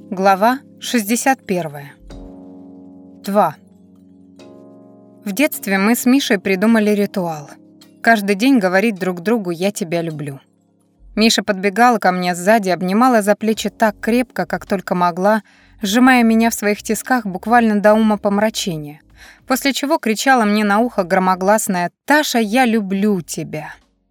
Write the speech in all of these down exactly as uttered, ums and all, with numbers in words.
Глава шестьдесят первая. два. В детстве мы с Мишей придумали ритуал. Каждый день говорить друг другу «я тебя люблю». Миша подбегала ко мне сзади, обнимала за плечи так крепко, как только могла, сжимая меня в своих тисках буквально до умопомрачения, после чего кричала мне на ухо громогласное «Таша, я люблю тебя».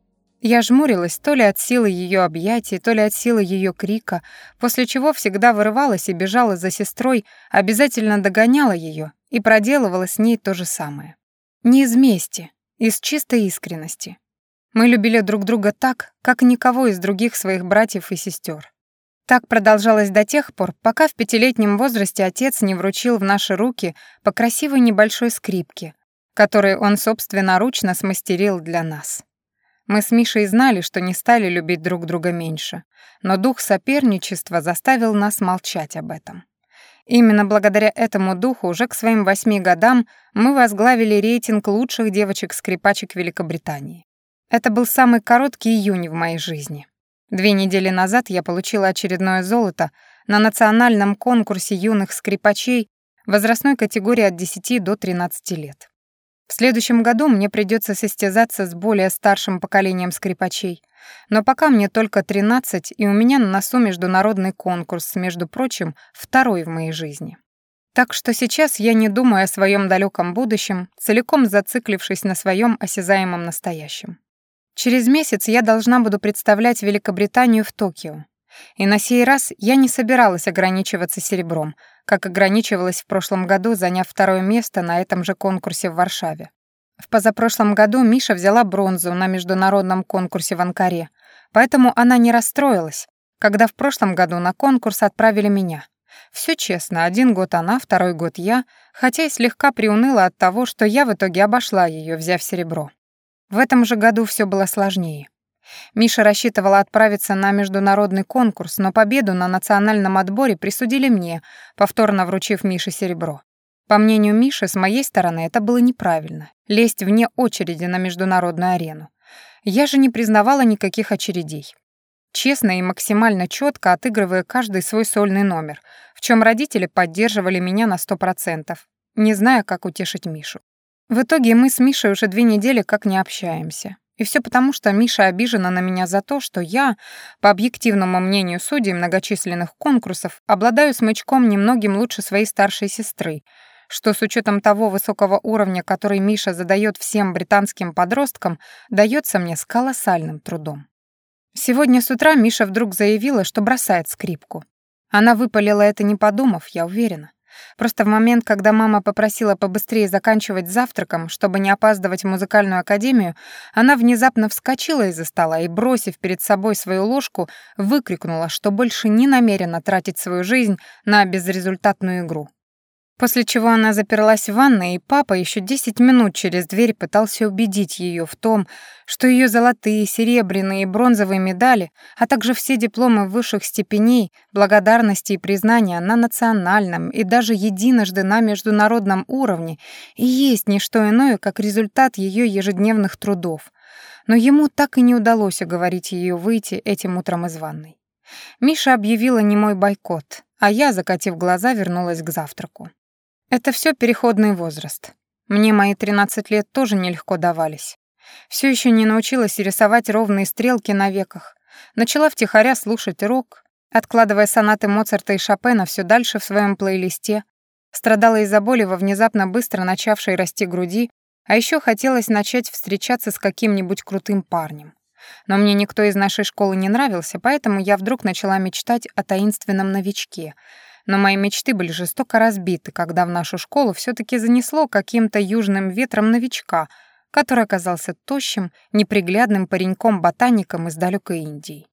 Я жмурилась то ли от силы ее объятий, то ли от силы ее крика, после чего всегда вырывалась и бежала за сестрой, обязательно догоняла ее и проделывала с ней то же самое. Не из мести, из чистой искренности. Мы любили друг друга так, как никого из других своих братьев и сестер. Так продолжалось до тех пор, пока в пятилетнем возрасте отец не вручил в наши руки по красивой небольшой скрипке, которую он собственноручно смастерил для нас. Мы с Мишей знали, что не стали любить друг друга меньше, но дух соперничества заставил нас молчать об этом. Именно благодаря этому духу уже к своим восьми годам мы возглавили рейтинг лучших девочек-скрипачек Великобритании. Это был самый короткий июнь в моей жизни. Две недели назад я получила очередное золото на национальном конкурсе юных скрипачей возрастной категории от десяти до тринадцати лет. В следующем году мне придется состязаться с более старшим поколением скрипачей, но пока мне только тринадцать, и у меня на носу международный конкурс, между прочим, второй в моей жизни. Так что сейчас я не думаю о своем далеком будущем, целиком зациклившись на своем осязаемом настоящем. Через месяц я должна буду представлять Великобританию в Токио. И на сей раз я не собиралась ограничиваться серебром, как ограничивалась в прошлом году, заняв второе место на этом же конкурсе в Варшаве. В позапрошлом году Миша взяла бронзу на международном конкурсе в Анкаре, поэтому она не расстроилась, когда в прошлом году на конкурс отправили меня. Все честно, один год она, второй год я, хотя и слегка приуныла от того, что я в итоге обошла ее, взяв серебро. В этом же году все было сложнее. Миша рассчитывала отправиться на международный конкурс, но победу на национальном отборе присудили мне, повторно вручив Мише серебро. По мнению Миши, с моей стороны это было неправильно — лезть вне очереди на международную арену. Я же не признавала никаких очередей. Честно и максимально четко отыгрывая каждый свой сольный номер, в чем родители поддерживали меня на сто процентов, не зная, как утешить Мишу. В итоге мы с Мишей уже две недели как не общаемся. И все потому, что Миша обижена на меня за то, что я, по объективному мнению судей многочисленных конкурсов, обладаю смычком немногим лучше своей старшей сестры, что с учетом того высокого уровня, который Миша задает всем британским подросткам, дается мне с колоссальным трудом. Сегодня с утра Миша вдруг заявила, что бросает скрипку. Она выпалила это не подумав, я уверена. Просто в момент, когда мама попросила побыстрее заканчивать завтраком, чтобы не опаздывать в музыкальную академию, она внезапно вскочила из-за стола и, бросив перед собой свою ложку, выкрикнула, что больше не намерена тратить свою жизнь на безрезультатную игру. После чего она заперлась в ванной, и папа еще десять минут через дверь пытался убедить ее в том, что ее золотые, серебряные и бронзовые медали, а также все дипломы высших степеней, благодарности и признания на национальном и даже единожды на международном уровне и есть не что иное, как результат ее ежедневных трудов. Но ему так и не удалось уговорить ее выйти этим утром из ванной. Миша объявила немой бойкот, а я, закатив глаза, вернулась к завтраку. Это все переходный возраст. Мне мои тринадцать лет тоже нелегко давались. Все еще не научилась рисовать ровные стрелки на веках. Начала втихаря слушать рок, откладывая сонаты Моцарта и Шопена все дальше в своем плейлисте. Страдала из-за боли во внезапно быстро начавшей расти груди, а еще хотелось начать встречаться с каким-нибудь крутым парнем. Но мне никто из нашей школы не нравился, поэтому я вдруг начала мечтать о таинственном новичке. Но мои мечты были жестоко разбиты, когда в нашу школу все-таки занесло каким-то южным ветром новичка, который оказался тощим, неприглядным пареньком-ботаником из далекой Индии.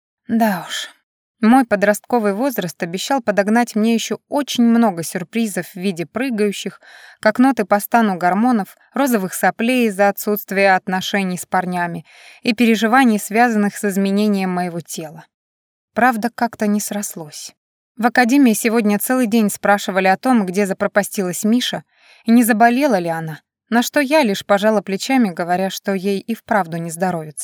Да уж, мой подростковый возраст обещал подогнать мне еще очень много сюрпризов в виде прыгающих, как ноты по стану гормонов, розовых соплей из-за отсутствия отношений с парнями и переживаний, связанных с изменением моего тела. Правда, как-то не срослось. В академии сегодня целый день спрашивали о том, где запропастилась Миша, и не заболела ли она, на что я лишь пожала плечами, говоря, что ей и вправду не здоровится.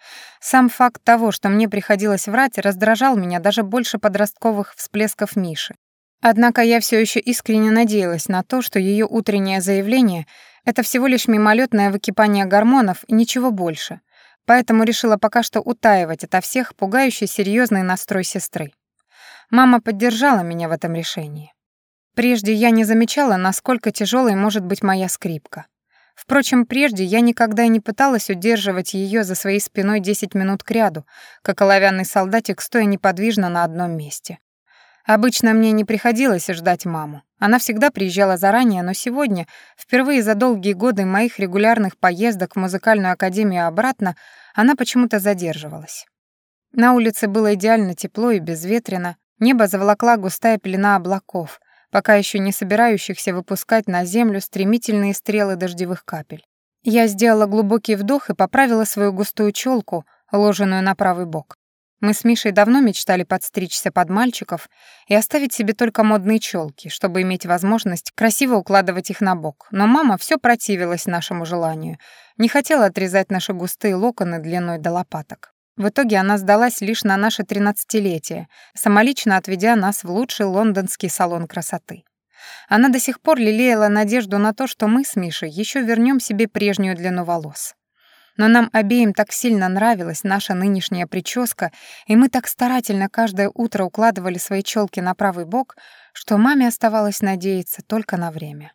Сам факт того, что мне приходилось врать, раздражал меня даже больше подростковых всплесков Миши. Однако я все еще искренне надеялась на то, что ее утреннее заявление — это всего лишь мимолетное выкипание гормонов и ничего больше, поэтому решила пока что утаивать ото всех пугающе серьезный настрой сестры. Мама поддержала меня в этом решении. Прежде я не замечала, насколько тяжелой может быть моя скрипка. Впрочем, прежде я никогда и не пыталась удерживать ее за своей спиной десять минут кряду, как оловянный солдатик, стоя неподвижно на одном месте. Обычно мне не приходилось ждать маму. Она всегда приезжала заранее, но сегодня, впервые за долгие годы моих регулярных поездок в музыкальную академию и обратно, она почему-то задерживалась. На улице было идеально тепло и безветренно, небо заволокла густая пелена облаков, пока еще не собирающихся выпускать на землю стремительные стрелы дождевых капель. Я сделала глубокий вдох и поправила свою густую челку, ложенную на правый бок. Мы с Мишей давно мечтали подстричься под мальчиков и оставить себе только модные челки, чтобы иметь возможность красиво укладывать их на бок. Но мама все противилась нашему желанию, не хотела отрезать наши густые локоны длиной до лопаток. В итоге она сдалась лишь на наше тринадцатилетие, самолично отведя нас в лучший лондонский салон красоты. Она до сих пор лелеяла надежду на то, что мы с Мишей еще вернем себе прежнюю длину волос. Но нам обеим так сильно нравилась наша нынешняя прическа, и мы так старательно каждое утро укладывали свои челки на правый бок, что маме оставалось надеяться только на время.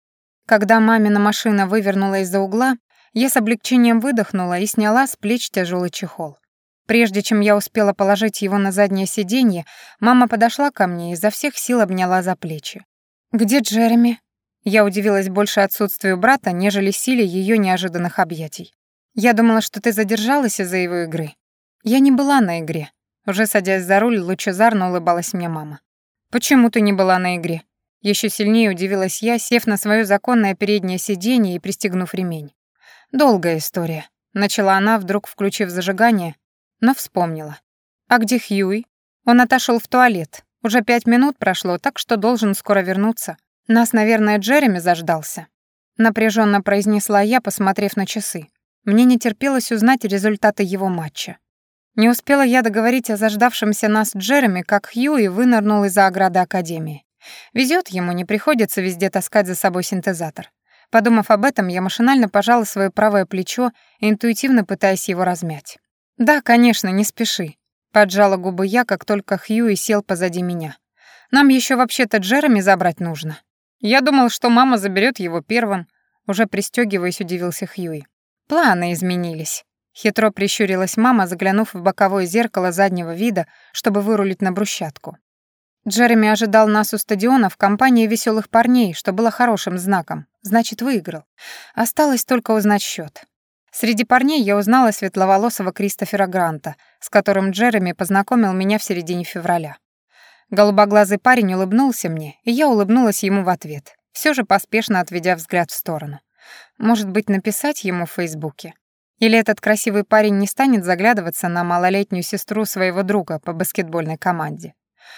Когда мамина машина вывернула из-за угла, я с облегчением выдохнула и сняла с плеч тяжелый чехол. Прежде чем я успела положить его на заднее сиденье, мама подошла ко мне и изо всех сил обняла за плечи. «Где Джереми?» Я удивилась больше отсутствию брата, нежели силе ее неожиданных объятий. «Я думала, что ты задержалась из-за его игры». «Я не была на игре». Уже садясь за руль, лучезарно улыбалась мне мама. «Почему ты не была на игре?» Еще сильнее удивилась я, сев на свое законное переднее сиденье и пристегнув ремень. «Долгая история», — начала она, вдруг включив зажигание, но вспомнила. «А где Хьюи?» «Он отошел в туалет. Уже пять минут прошло, так что должен скоро вернуться. Нас, наверное, Джереми заждался», — напряженно произнесла я, посмотрев на часы. Мне не терпелось узнать результаты его матча. Не успела я договорить о заждавшемся нас Джереми, как Хьюи вынырнул из-за ограды академии. Везет ему, не приходится везде таскать за собой синтезатор. Подумав об этом, я машинально пожала свое правое плечо, интуитивно пытаясь его размять. «Да, конечно, не спеши», — поджала губы я, как только Хьюи сел позади меня. «Нам еще вообще-то Джереми забрать нужно». «Я думал, что мама заберет его первым», — уже пристегиваясь, удивился Хьюи. «Планы изменились». Хитро прищурилась мама, заглянув в боковое зеркало заднего вида, чтобы вырулить на брусчатку. Джереми ожидал нас у стадиона в компании веселых парней, что было хорошим знаком. Значит, выиграл. Осталось только узнать счет. Среди парней я узнала светловолосого Кристофера Гранта, с которым Джереми познакомил меня в середине февраля. Голубоглазый парень улыбнулся мне, и я улыбнулась ему в ответ, все же поспешно отведя взгляд в сторону. Может быть, написать ему в Фейсбуке? Или этот красивый парень не станет заглядываться на малолетнюю сестру своего друга по баскетбольной команде?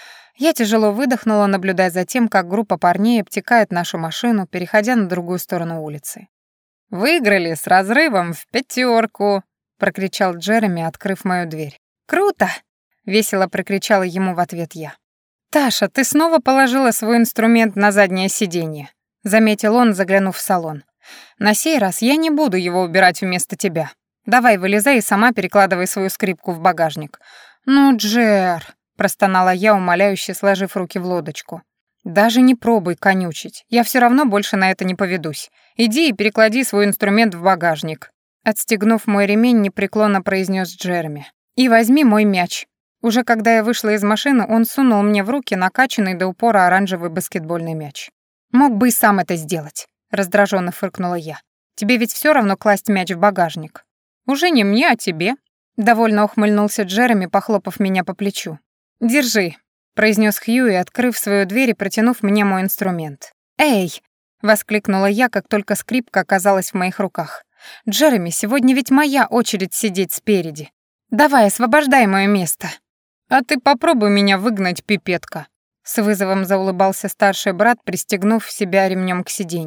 Я тяжело выдохнула, наблюдая за тем, как группа парней обтекает нашу машину, переходя на другую сторону улицы. «Выиграли с разрывом в пятерку!» — прокричал Джереми, открыв мою дверь. «Круто!» — весело прокричала ему в ответ я. «Таша, ты снова положила свой инструмент на заднее сиденье», — заметил он, заглянув в салон. «На сей раз я не буду его убирать вместо тебя. Давай, вылезай и сама перекладывай свою скрипку в багажник». «Ну, Джер», — простонала я, умоляюще сложив руки в лодочку. «Даже не пробуй конючить, я все равно больше на это не поведусь. Иди и переклади свой инструмент в багажник», — отстегнув мой ремень, непреклонно произнес Джереми. «И возьми мой мяч». Уже когда я вышла из машины, он сунул мне в руки накачанный до упора оранжевый баскетбольный мяч. «Мог бы и сам это сделать», — раздраженно фыркнула я. «Тебе ведь все равно класть мяч в багажник». «Уже не мне, а тебе», — довольно ухмыльнулся Джереми, похлопав меня по плечу. «Держи», — произнес Хьюи, открыв свою дверь и протянув мне мой инструмент. «Эй!» — воскликнула я, как только скрипка оказалась в моих руках. «Джереми, сегодня ведь моя очередь сидеть спереди. Давай, освобождай мое место». «А ты попробуй меня выгнать, пипетка», — с вызовом заулыбался старший брат, пристегнув себя ремнем к сиденью.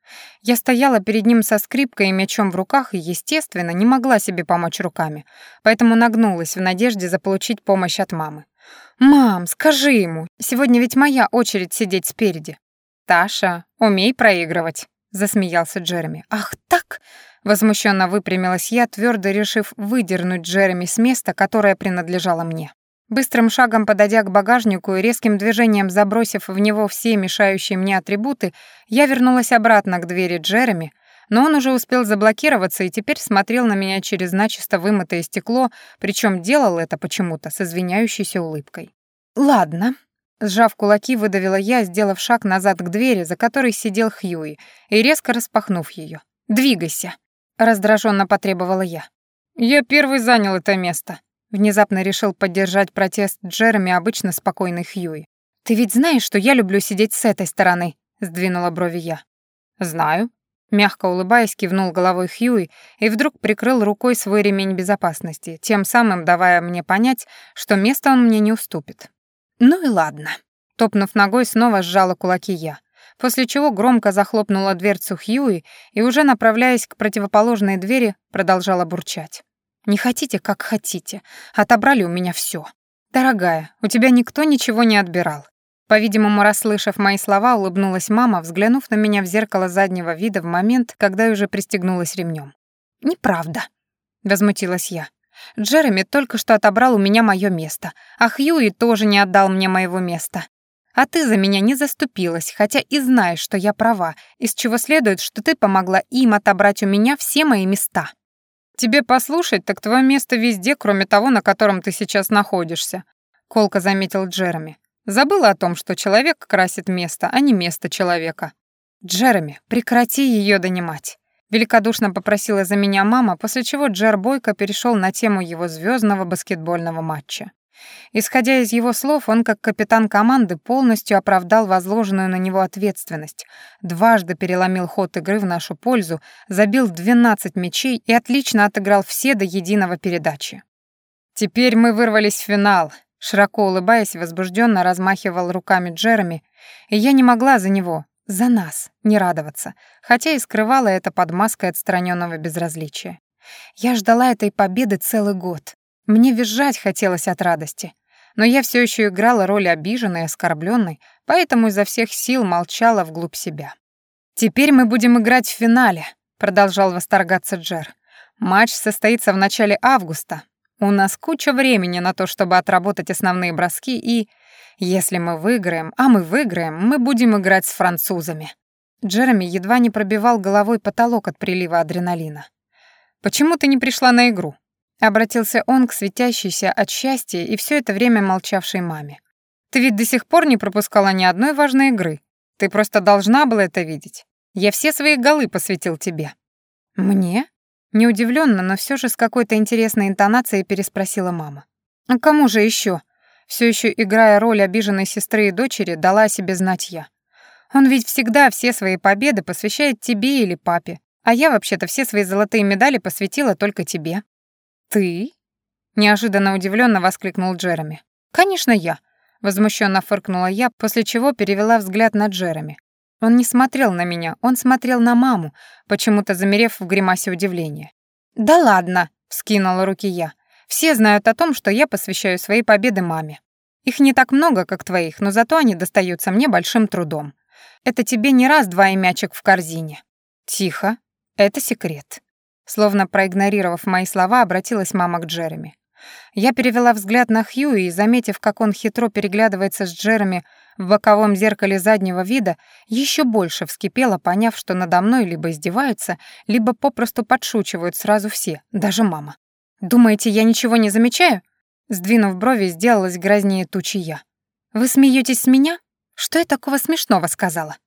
Я стояла перед ним со скрипкой и мячом в руках и, естественно, не могла себе помочь руками, поэтому нагнулась в надежде заполучить помощь от мамы. «Мам, скажи ему, сегодня ведь моя очередь сидеть спереди». «Таша, умей проигрывать», — засмеялся Джереми. «Ах так?» — возмущенно выпрямилась я, твердо решив выдернуть Джереми с места, которое принадлежало мне. Быстрым шагом подойдя к багажнику и резким движением забросив в него все мешающие мне атрибуты, я вернулась обратно к двери Джереми, но он уже успел заблокироваться и теперь смотрел на меня через начисто вымытое стекло, причем делал это почему-то с извиняющейся улыбкой. «Ладно», — сжав кулаки, выдавила я, сделав шаг назад к двери, за которой сидел Хьюи, и резко распахнув ее. «Двигайся», — раздраженно потребовала я. «Я первый занял это место», — внезапно решил поддержать протест Джереми обычно спокойный Хьюи. «Ты ведь знаешь, что я люблю сидеть с этой стороны?» — сдвинула брови я. «Знаю», — мягко улыбаясь, кивнул головой Хьюи и вдруг прикрыл рукой свой ремень безопасности, тем самым давая мне понять, что место он мне не уступит. «Ну и ладно». Топнув ногой, снова сжала кулаки я, после чего громко захлопнула дверцу Хьюи и, уже направляясь к противоположной двери, продолжала бурчать. «Не хотите, как хотите. Отобрали у меня все. Дорогая, у тебя никто ничего не отбирал». По-видимому, расслышав мои слова, улыбнулась мама, взглянув на меня в зеркало заднего вида в момент, когда я уже пристегнулась ремнем. «Неправда», — возмутилась я. «Джереми только что отобрал у меня мое место, а Хьюи тоже не отдал мне моего места. А ты за меня не заступилась, хотя и знаешь, что я права, из чего следует, что ты помогла им отобрать у меня все мои места». «Тебе послушать, так твое место везде, кроме того, на котором ты сейчас находишься», — колко заметил Джереми. «Забыла о том, что человек красит место, а не место человека». «Джереми, прекрати ее донимать», — великодушно попросила за меня мама, после чего Джер бойко перешел на тему его звездного баскетбольного матча. Исходя из его слов, он, как капитан команды, полностью оправдал возложенную на него ответственность, дважды переломил ход игры в нашу пользу, забил двенадцать мячей и отлично отыграл все до единого передачи. «Теперь мы вырвались в финал», — широко улыбаясь, возбужденно размахивал руками Джереми, и я не могла за него, за нас, не радоваться, хотя и скрывала это под маской отстраненного безразличия. Я ждала этой победы целый год. Мне визжать хотелось от радости, но я все еще играла роль обиженной и оскорбленной, поэтому изо всех сил молчала вглубь себя. «Теперь мы будем играть в финале», — продолжал восторгаться Джер. «Матч состоится в начале августа. У нас куча времени на то, чтобы отработать основные броски, и, если мы выиграем, а мы выиграем, мы будем играть с французами». Джереми едва не пробивал головой потолок от прилива адреналина. «Почему ты не пришла на игру?» Обратился он к светящейся от счастья и все это время молчавшей маме. «Ты ведь до сих пор не пропускала ни одной важной игры. Ты просто должна была это видеть. Я все свои голы посвятил тебе». «Мне?» Неудивленно, но все же с какой-то интересной интонацией переспросила мама. «А кому же еще?» Все еще играя роль обиженной сестры и дочери, дала о себе знать я. «Он ведь всегда все свои победы посвящает тебе или папе, а я вообще-то все свои золотые медали посвятила только тебе». «Ты?» — неожиданно удивленно воскликнул Джереми. «Конечно, я», — возмущенно фыркнула я, после чего перевела взгляд на Джереми. Он не смотрел на меня, он смотрел на маму, почему-то замерев в гримасе удивления. «Да ладно», — вскинула руки я. «Все знают о том, что я посвящаю свои победы маме. Их не так много, как твоих, но зато они достаются мне большим трудом. Это тебе не раз-два и мячик в корзине». «Тихо, это секрет». Словно проигнорировав мои слова, обратилась мама к Джереми. Я перевела взгляд на Хьюи и, заметив, как он хитро переглядывается с Джереми в боковом зеркале заднего вида, еще больше вскипела, поняв, что надо мной либо издеваются, либо попросту подшучивают сразу все, даже мама. «Думаете, я ничего не замечаю?» Сдвинув брови, сделалась грознее тучи я. «Вы смеетесь с меня? Что я такого смешного сказала?»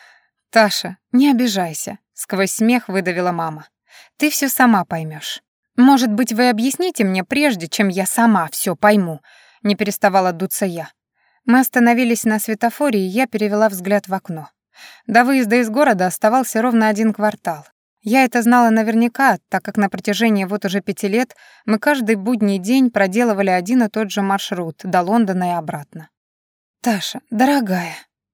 «Таша, не обижайся», — сквозь смех выдавила мама. «Ты все сама поймешь. Может быть, вы объясните мне прежде, чем я сама все пойму?» Не переставала дуться я. Мы остановились на светофоре, и я перевела взгляд в окно. До выезда из города оставался ровно один квартал. Я это знала наверняка, так как на протяжении вот уже пяти лет мы каждый будний день проделывали один и тот же маршрут до Лондона и обратно. «Таша, дорогая», —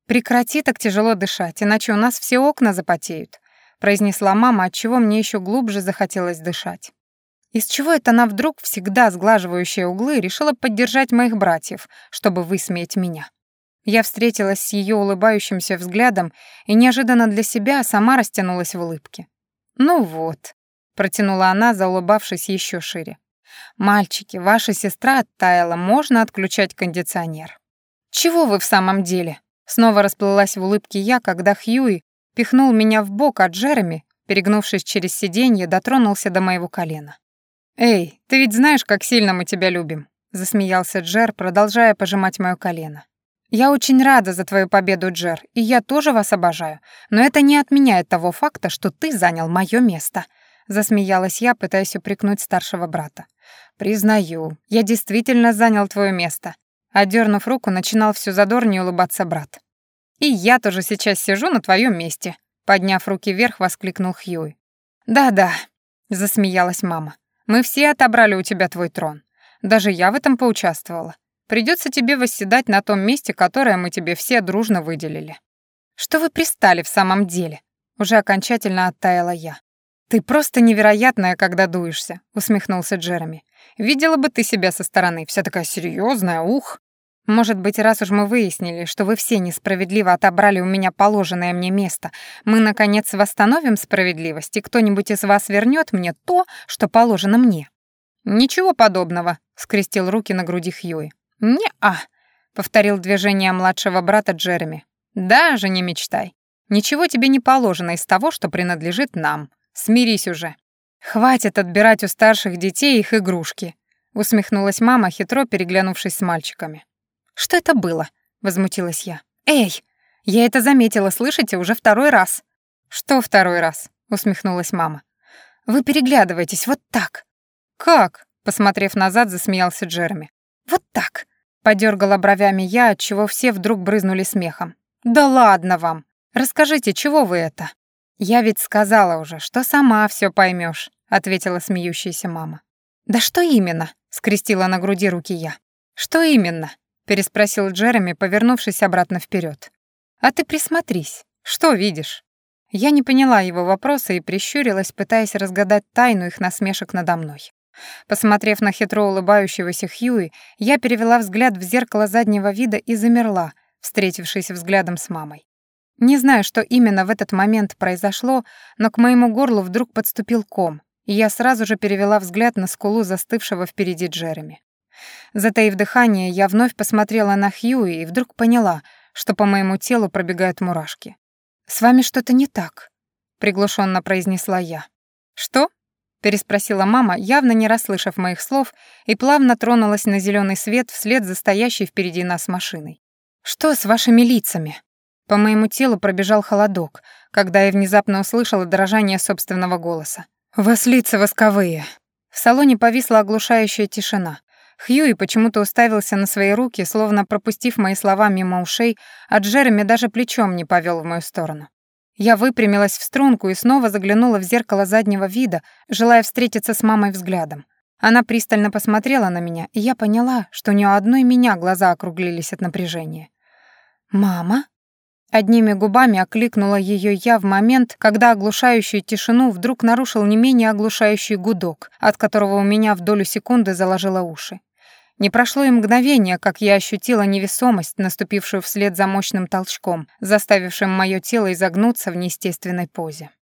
«Прекрати так тяжело дышать, иначе у нас все окна запотеют», произнесла мама, отчего мне еще глубже захотелось дышать. Из чего это она вдруг, всегда сглаживающая углы, решила поддержать моих братьев, чтобы высмеять меня? Я встретилась с ее улыбающимся взглядом и неожиданно для себя сама растянулась в улыбке. «Ну вот», — протянула она, заулыбавшись еще шире. «Мальчики, ваша сестра оттаяла, можно отключать кондиционер». «Чего вы в самом деле?» Снова расплылась в улыбке я, когда Хьюи пихнул меня в бок, а Джереми, перегнувшись через сиденье, дотронулся до моего колена. «Эй, ты ведь знаешь, как сильно мы тебя любим», — засмеялся Джер, продолжая пожимать моё колено. «Я очень рада за твою победу, Джер, и я тоже вас обожаю, но это не отменяет того факта, что ты занял моё место», — засмеялась я, пытаясь упрекнуть старшего брата. «Признаю, я действительно занял твоё место», — отдёрнув руку, начинал всё задорнее улыбаться брат. «И я тоже сейчас сижу на твоем месте», — подняв руки вверх, воскликнул Хьюи. «Да-да», — засмеялась мама, — «мы все отобрали у тебя твой трон. Даже я в этом поучаствовала. Придется тебе восседать на том месте, которое мы тебе все дружно выделили». «Что вы пристали в самом деле?» Уже окончательно оттаяла я. «Ты просто невероятная, когда дуешься», — усмехнулся Джереми. «Видела бы ты себя со стороны, вся такая серьезная, ух». «Может быть, раз уж мы выяснили, что вы все несправедливо отобрали у меня положенное мне место, мы, наконец, восстановим справедливость, и кто-нибудь из вас вернет мне то, что положено мне?» «Ничего подобного», — скрестил руки на груди Хьюи. «Не-а», — повторил движение младшего брата Джереми. «Даже не мечтай. Ничего тебе не положено из того, что принадлежит нам. Смирись уже». «Хватит отбирать у старших детей их игрушки», — усмехнулась мама, хитро переглянувшись с мальчиками. «Что это было?» — возмутилась я. «Эй, я это заметила, слышите, уже второй раз». «Что второй раз?» — усмехнулась мама. «Вы переглядываетесь вот так». «Как?» — посмотрев назад, засмеялся Джереми. «Вот так», — подергала бровями я, отчего все вдруг брызнули смехом. «Да ладно вам! Расскажите, чего вы это?» «Я ведь сказала уже, что сама все поймешь», — ответила смеющаяся мама. «Да что именно?» — скрестила на груди руки я. «Что именно?» — переспросил Джереми, повернувшись обратно вперед. «А ты присмотрись. Что видишь?» Я не поняла его вопроса и прищурилась, пытаясь разгадать тайну их насмешек надо мной. Посмотрев на хитро улыбающегося Хьюи, я перевела взгляд в зеркало заднего вида и замерла, встретившись взглядом с мамой. Не знаю, что именно в этот момент произошло, но к моему горлу вдруг подступил ком, и я сразу же перевела взгляд на скулу застывшего впереди Джереми. Затаив дыхание, я вновь посмотрела на Хьюи и вдруг поняла, что по моему телу пробегают мурашки. «С вами что-то не так», — приглушенно произнесла я. «Что?» — переспросила мама, явно не расслышав моих слов, и плавно тронулась на зеленый свет вслед за стоящей впереди нас машиной. «Что с вашими лицами?» По моему телу пробежал холодок, когда я внезапно услышала дрожание собственного голоса. «У вас лица восковые». В салоне повисла оглушающая тишина. Хьюи почему-то уставился на свои руки, словно пропустив мои слова мимо ушей, а Джереми даже плечом не повел в мою сторону. Я выпрямилась в струнку и снова заглянула в зеркало заднего вида, желая встретиться с мамой взглядом. Она пристально посмотрела на меня, и я поняла, что у нее одной меня глаза округлились от напряжения. «Мама?» Одними губами окликнула ее я в момент, когда оглушающую тишину вдруг нарушил не менее оглушающий гудок, от которого у меня в долю секунды заложило уши. Не прошло и мгновение, как я ощутила невесомость, наступившую вслед за мощным толчком, заставившим мое тело изогнуться в неестественной позе.